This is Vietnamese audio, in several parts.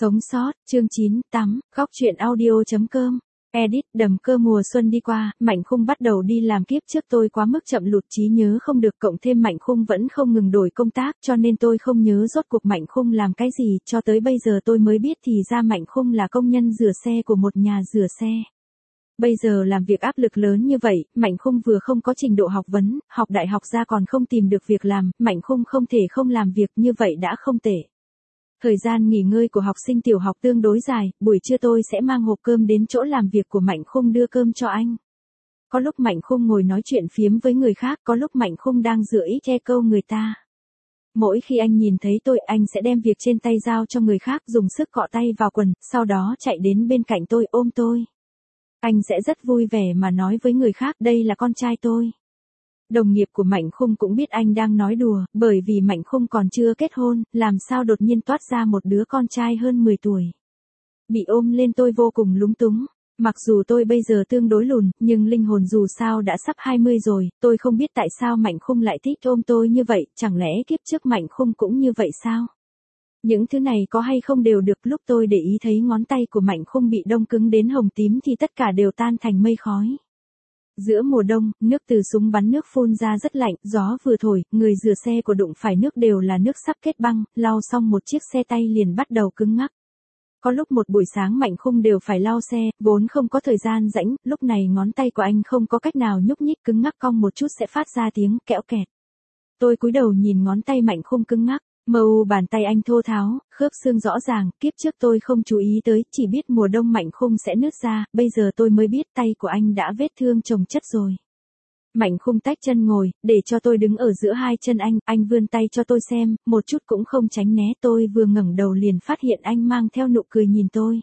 Sống sót, chương 9, tắm, góc truyện audio.com. Edit, đầm cơ mùa xuân đi qua, Mạnh Khung bắt đầu đi làm kiếp trước tôi quá mức chậm lụt trí nhớ không được cộng thêm Mạnh Khung vẫn không ngừng đổi công tác cho nên tôi không nhớ rốt cuộc Mạnh Khung làm cái gì cho tới bây giờ tôi mới biết thì ra Mạnh Khung là công nhân rửa xe của một nhà rửa xe. Bây giờ làm việc áp lực lớn như vậy, Mạnh Khung vừa không có trình độ học vấn, học đại học ra còn không tìm được việc làm, Mạnh Khung không thể không làm việc như vậy đã không tệ. Thời gian nghỉ ngơi của học sinh tiểu học tương đối dài, buổi trưa tôi sẽ mang hộp cơm đến chỗ làm việc của Mạnh Khung đưa cơm cho anh. Có lúc Mạnh Khung ngồi nói chuyện phiếm với người khác, có lúc Mạnh Khung đang rửa ý che câu người ta. Mỗi khi anh nhìn thấy tôi, anh sẽ đem việc trên tay giao cho người khác dùng sức cọ tay vào quần, sau đó chạy đến bên cạnh tôi ôm tôi. Anh sẽ rất vui vẻ mà nói với người khác đây là con trai tôi. Đồng nghiệp của Mạnh Khung cũng biết anh đang nói đùa, bởi vì Mạnh Khung còn chưa kết hôn, làm sao đột nhiên toát ra một đứa con trai hơn 10 tuổi. Bị ôm lên tôi vô cùng lúng túng. Mặc dù tôi bây giờ tương đối lùn, nhưng linh hồn dù sao đã sắp 20 rồi, tôi không biết tại sao Mạnh Khung lại thích ôm tôi như vậy, chẳng lẽ kiếp trước Mạnh Khung cũng như vậy sao? Những thứ này có hay không đều được, lúc tôi để ý thấy ngón tay của Mạnh Khung bị đông cứng đến hồng tím thì tất cả đều tan thành mây khói. Giữa mùa đông, nước từ súng bắn nước phun ra rất lạnh, gió vừa thổi, người rửa xe của đụng phải nước đều là nước sắp kết băng, lau xong một chiếc xe tay liền bắt đầu cứng ngắc. Có lúc một buổi sáng Mạnh Khung đều phải lau xe, vốn không có thời gian rãnh, lúc này ngón tay của anh không có cách nào nhúc nhích cứng ngắc cong một chút sẽ phát ra tiếng kẽo kẹt. Tôi cúi đầu nhìn ngón tay Mạnh Khung cứng ngắc. Bàn tay anh thô tháo, khớp xương rõ ràng, kiếp trước tôi không chú ý tới, chỉ biết mùa đông Mạnh Khung sẽ nứt ra, bây giờ tôi mới biết tay của anh đã vết thương chồng chất rồi. Mạnh Khung tách chân ngồi, để cho tôi đứng ở giữa hai chân anh vươn tay cho tôi xem, một chút cũng không tránh né, tôi vừa ngẩng đầu liền phát hiện anh mang theo nụ cười nhìn tôi.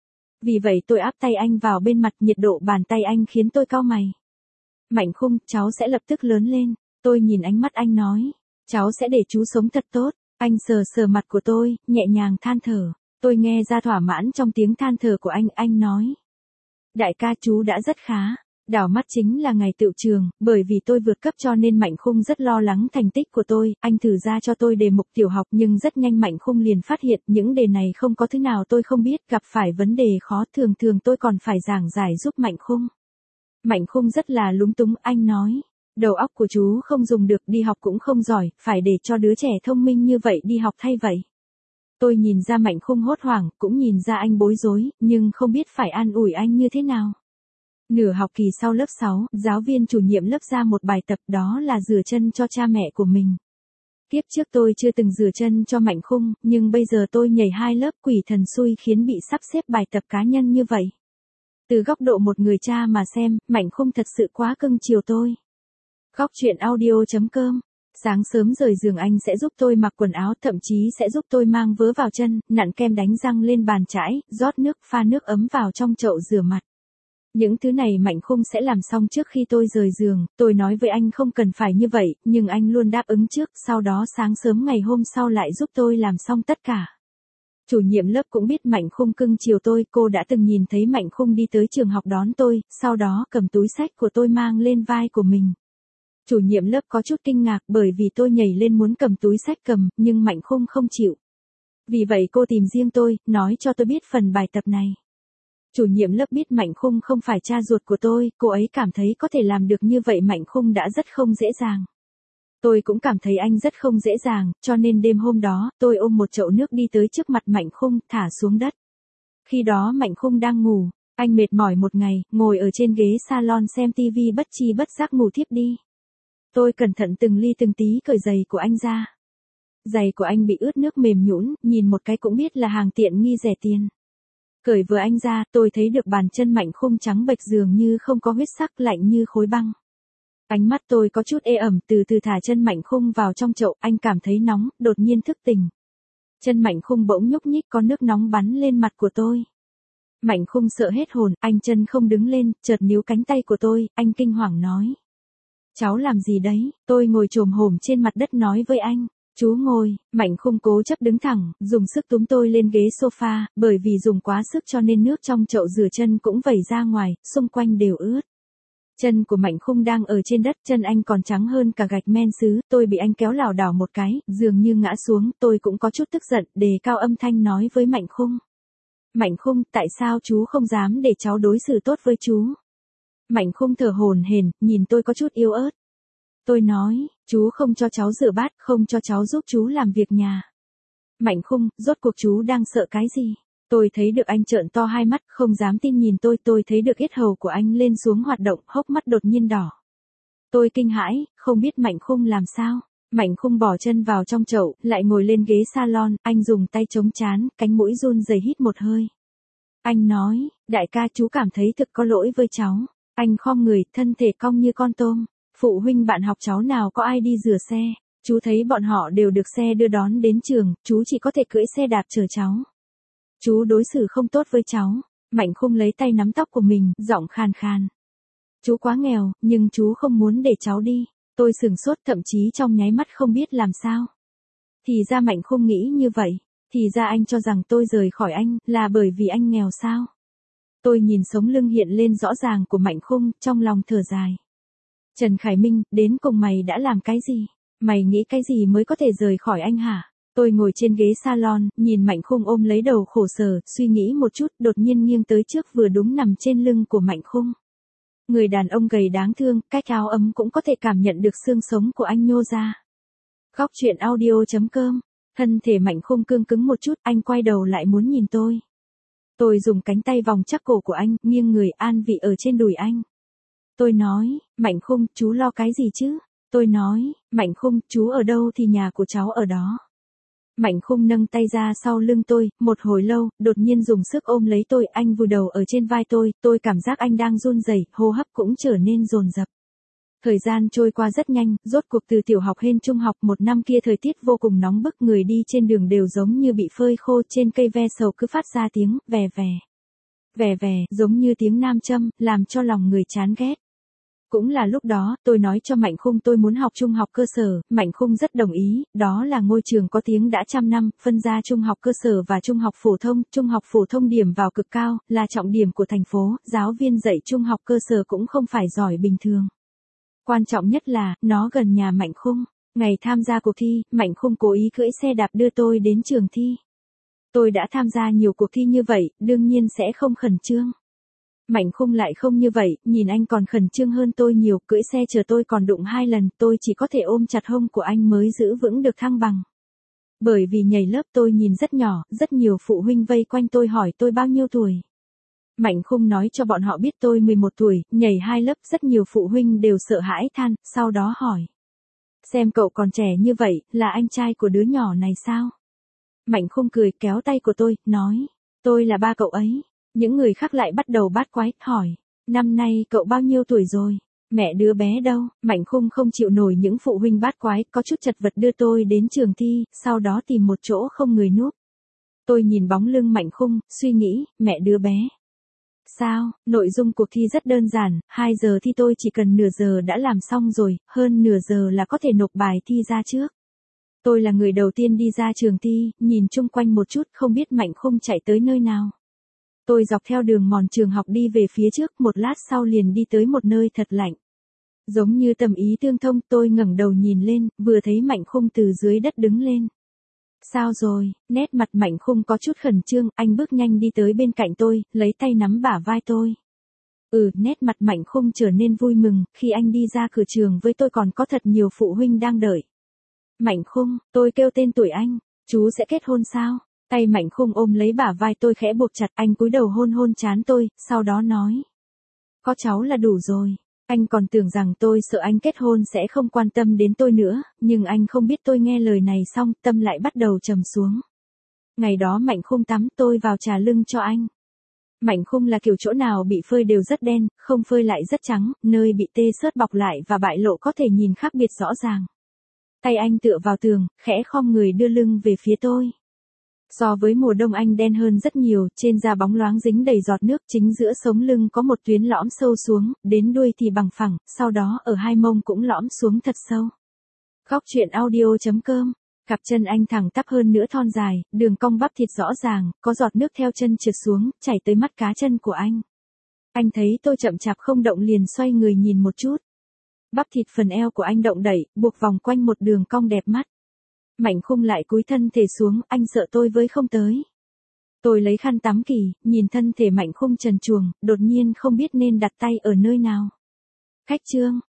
Vì vậy tôi áp tay anh vào bên mặt, nhiệt độ bàn tay anh khiến tôi cau mày. Mạnh Khung, cháu sẽ lập tức lớn lên, tôi nhìn ánh mắt anh nói, cháu sẽ để chú sống thật tốt. Anh sờ sờ mặt của tôi, nhẹ nhàng than thở. Tôi nghe ra thỏa mãn trong tiếng than thở của anh nói. Đại ca chú đã rất khá. Đảo mắt chính là ngày tựu trường, bởi vì tôi vượt cấp cho nên Mạnh Khung rất lo lắng thành tích của tôi, anh thử ra cho tôi đề mục tiểu học nhưng rất nhanh Mạnh Khung liền phát hiện những đề này không có thứ nào tôi không biết, gặp phải vấn đề khó thường tôi còn phải giảng giải giúp Mạnh Khung. Mạnh Khung rất là lúng túng, anh nói. Đầu óc của chú không dùng được, đi học cũng không giỏi, phải để cho đứa trẻ thông minh như vậy đi học thay vậy. Tôi nhìn ra Mạnh Khung hốt hoảng, cũng nhìn ra anh bối rối, nhưng không biết phải an ủi anh như thế nào. Nửa học kỳ sau lớp 6, giáo viên chủ nhiệm lớp ra một bài tập, đó là rửa chân cho cha mẹ của mình. Kiếp trước tôi chưa từng rửa chân cho Mạnh Khung, nhưng bây giờ tôi nhảy 2 lớp, quỷ thần xui khiến bị sắp xếp bài tập cá nhân như vậy. Từ góc độ một người cha mà xem, Mạnh Khung thật sự quá cưng chiều tôi. Góc truyện audio.com. Sáng sớm rời giường anh sẽ giúp tôi mặc quần áo, thậm chí sẽ giúp tôi mang vớ vào chân, nặn kem đánh răng lên bàn chải, rót nước, pha nước ấm vào trong chậu rửa mặt. Những thứ này Mạnh Khung sẽ làm xong trước khi tôi rời giường, tôi nói với anh không cần phải như vậy, nhưng anh luôn đáp ứng trước, sau đó sáng sớm ngày hôm sau lại giúp tôi làm xong tất cả. Chủ nhiệm lớp cũng biết Mạnh Khung cưng chiều tôi, cô đã từng nhìn thấy Mạnh Khung đi tới trường học đón tôi, sau đó cầm túi xách của tôi mang lên vai của mình. Chủ nhiệm lớp có chút kinh ngạc bởi vì tôi nhảy lên muốn cầm túi xách cầm, nhưng Mạnh Khung không chịu. Vì vậy cô tìm riêng tôi, nói cho tôi biết phần bài tập này. Chủ nhiệm lớp biết Mạnh Khung không phải cha ruột của tôi, cô ấy cảm thấy có thể làm được như vậy Mạnh Khung đã rất không dễ dàng. Tôi cũng cảm thấy anh rất không dễ dàng, cho nên đêm hôm đó, tôi ôm một chậu nước đi tới trước mặt Mạnh Khung, thả xuống đất. Khi đó Mạnh Khung đang ngủ, anh mệt mỏi một ngày, ngồi ở trên ghế salon xem TV bất chi bất giác ngủ thiếp đi. Tôi cẩn thận từng ly từng tí cởi giày của anh ra. Giày của anh bị ướt nước mềm nhũn, nhìn một cái cũng biết là hàng tiện nghi rẻ tiền. Cởi vừa anh ra, tôi thấy được bàn chân Mạnh Khung trắng bệch dường như không có huyết sắc, lạnh như khối băng. Ánh mắt tôi có chút ê ẩm, từ từ thả chân Mạnh Khung vào trong chậu, anh cảm thấy nóng, đột nhiên thức tỉnh. Chân Mạnh Khung bỗng nhúc nhích, có nước nóng bắn lên mặt của tôi. Mạnh Khung sợ hết hồn, anh chân không đứng lên, chợt níu cánh tay của tôi, anh kinh hoàng nói. Cháu làm gì đấy? Tôi ngồi chồm hổm trên mặt đất nói với anh. Chú ngồi, Mạnh Khung cố chấp đứng thẳng, dùng sức túm tôi lên ghế sofa, bởi vì dùng quá sức cho nên nước trong chậu rửa chân cũng vẩy ra ngoài, xung quanh đều ướt. Chân của Mạnh Khung đang ở trên đất, chân anh còn trắng hơn cả gạch men sứ, tôi bị anh kéo lảo đảo một cái, dường như ngã xuống, tôi cũng có chút tức giận, đề cao âm thanh nói với Mạnh Khung. Mạnh Khung, tại sao chú không dám để cháu đối xử tốt với chú? Mạnh Khung thở hổn hển, nhìn tôi có chút yếu ớt. Tôi nói, chú không cho cháu rửa bát, không cho cháu giúp chú làm việc nhà. Mạnh Khung, rốt cuộc chú đang sợ cái gì? Tôi thấy được anh trợn to hai mắt, không dám tin nhìn tôi thấy được yết hầu của anh lên xuống hoạt động, hốc mắt đột nhiên đỏ. Tôi kinh hãi, không biết Mạnh Khung làm sao. Mạnh Khung bỏ chân vào trong chậu, lại ngồi lên ghế salon, anh dùng tay chống trán, cánh mũi run rẩy hít một hơi. Anh nói, đại ca chú cảm thấy thực có lỗi với cháu. Anh khom người, thân thể cong như con tôm. Phụ huynh bạn học cháu nào có ai đi rửa xe. Chú thấy bọn họ đều được xe đưa đón đến trường, chú chỉ có thể cưỡi xe đạp chở cháu. Chú đối xử không tốt với cháu. Mạnh Khung lấy tay nắm tóc của mình, giọng khàn khàn. Chú quá nghèo, nhưng chú không muốn để cháu đi. Tôi sửng sốt, thậm chí trong nháy mắt không biết làm sao. Thì ra Mạnh Khung nghĩ như vậy. Thì ra anh cho rằng tôi rời khỏi anh là bởi vì anh nghèo sao? Tôi nhìn sống lưng hiện lên rõ ràng của Mạnh Khung, trong lòng thở dài. Trần Khải Minh, đến cùng mày đã làm cái gì? Mày nghĩ cái gì mới có thể rời khỏi anh hả? Tôi ngồi trên ghế salon, nhìn Mạnh Khung ôm lấy đầu khổ sở, suy nghĩ một chút, đột nhiên nghiêng tới trước vừa đúng nằm trên lưng của Mạnh Khung. Người đàn ông gầy đáng thương, cách áo ấm cũng có thể cảm nhận được xương sống của anh nhô ra. Góc truyện audio.com. Thân thể Mạnh Khung cương cứng một chút, anh quay đầu lại muốn nhìn tôi. Tôi dùng cánh tay vòng chắc cổ của anh, nghiêng người an vị ở trên đùi anh. Tôi nói, Mạnh Khung, chú lo cái gì chứ? Tôi nói, Mạnh Khung, chú ở đâu thì nhà của cháu ở đó. Mạnh Khung nâng tay ra sau lưng tôi, một hồi lâu, đột nhiên dùng sức ôm lấy tôi, anh vùi đầu ở trên vai tôi cảm giác anh đang run rẩy, hô hấp cũng trở nên dồn dập. Thời gian trôi qua rất nhanh, rốt cuộc từ tiểu học lên trung học, một năm kia thời tiết vô cùng nóng bức, người đi trên đường đều giống như bị phơi khô, trên cây ve sầu cứ phát ra tiếng vè vè. Vè vè, giống như tiếng nam châm, làm cho lòng người chán ghét. Cũng là lúc đó, tôi nói cho Mạnh Khung tôi muốn học trung học cơ sở, Mạnh Khung rất đồng ý, đó là ngôi trường có tiếng đã trăm năm, phân ra trung học cơ sở và trung học phổ thông điểm vào cực cao, là trọng điểm của thành phố, giáo viên dạy trung học cơ sở cũng không phải giỏi bình thường. Quan trọng nhất là, nó gần nhà Mạnh Khung. Ngày tham gia cuộc thi, Mạnh Khung cố ý cưỡi xe đạp đưa tôi đến trường thi. Tôi đã tham gia nhiều cuộc thi như vậy, đương nhiên sẽ không khẩn trương. Mạnh Khung lại không như vậy, nhìn anh còn khẩn trương hơn tôi nhiều, cưỡi xe chờ tôi còn đụng 2 lần, tôi chỉ có thể ôm chặt hông của anh mới giữ vững được thăng bằng. Bởi vì nhảy lớp tôi nhìn rất nhỏ, rất nhiều phụ huynh vây quanh tôi hỏi tôi bao nhiêu tuổi. Mạnh Khung nói cho bọn họ biết tôi 11 tuổi, nhảy 2 lớp, rất nhiều phụ huynh đều sợ hãi than, sau đó hỏi. Xem cậu còn trẻ như vậy, là anh trai của đứa nhỏ này sao? Mạnh Khung cười kéo tay của tôi, nói, tôi là ba cậu ấy. Những người khác lại bắt đầu bát quái, hỏi, năm nay cậu bao nhiêu tuổi rồi? Mẹ đứa bé đâu? Mạnh Khung không chịu nổi những phụ huynh bát quái, có chút chật vật đưa tôi đến trường thi, sau đó tìm một chỗ không người núp. Tôi nhìn bóng lưng Mạnh Khung, suy nghĩ, mẹ đứa bé. Sao, nội dung cuộc thi rất đơn giản, 2 giờ thi tôi chỉ cần nửa giờ đã làm xong rồi, hơn nửa giờ là có thể nộp bài thi ra trước. Tôi là người đầu tiên đi ra trường thi, nhìn chung quanh một chút không biết Mạnh Khung chạy tới nơi nào. Tôi dọc theo đường mòn trường học đi về phía trước, một lát sau liền đi tới một nơi thật lạnh. Giống như tâm ý tương thông, tôi ngẩng đầu nhìn lên, vừa thấy Mạnh Khung từ dưới đất đứng lên. Sao rồi? Nét mặt Mạnh Khung có chút khẩn trương, anh bước nhanh đi tới bên cạnh tôi, lấy tay nắm bả vai tôi. Nét mặt Mạnh Khung trở nên vui mừng, khi anh đi ra cửa trường với tôi còn có thật nhiều phụ huynh đang đợi. Mạnh Khung, tôi kêu tên tuổi anh, chú sẽ kết hôn sao? Tay Mạnh Khung ôm lấy bả vai tôi khẽ buộc chặt, anh cúi đầu hôn hôn trán tôi, sau đó nói. Có cháu là đủ rồi. Anh còn tưởng rằng tôi sợ anh kết hôn sẽ không quan tâm đến tôi nữa, nhưng anh không biết tôi nghe lời này xong, tâm lại bắt đầu trầm xuống. Ngày đó Mạnh Khung tắm, tôi vào trà lưng cho anh. Mạnh Khung là kiểu chỗ nào bị phơi đều rất đen, không phơi lại rất trắng, nơi bị tê xớt bọc lại và bại lộ có thể nhìn khác biệt rõ ràng. Tay anh tựa vào tường, khẽ khom người đưa lưng về phía tôi. So với mùa đông anh đen hơn rất nhiều, trên da bóng loáng dính đầy giọt nước, chính giữa sống lưng có một tuyến lõm sâu xuống, đến đuôi thì bằng phẳng, sau đó ở hai mông cũng lõm xuống thật sâu. Góc truyện audio.com. Cặp chân anh thẳng tắp hơn nữa thon dài, đường cong bắp thịt rõ ràng, có giọt nước theo chân trượt xuống, chảy tới mắt cá chân của anh. Anh thấy tôi chậm chạp không động liền xoay người nhìn một chút. Bắp thịt phần eo của anh động đẩy, buộc vòng quanh một đường cong đẹp mắt. Mạnh Khung lại cúi thân thể xuống, anh sợ tôi với không tới. Tôi lấy khăn tắm kỳ, nhìn thân thể Mạnh Khung trần truồng, đột nhiên không biết nên đặt tay ở nơi nào. Khách Trương,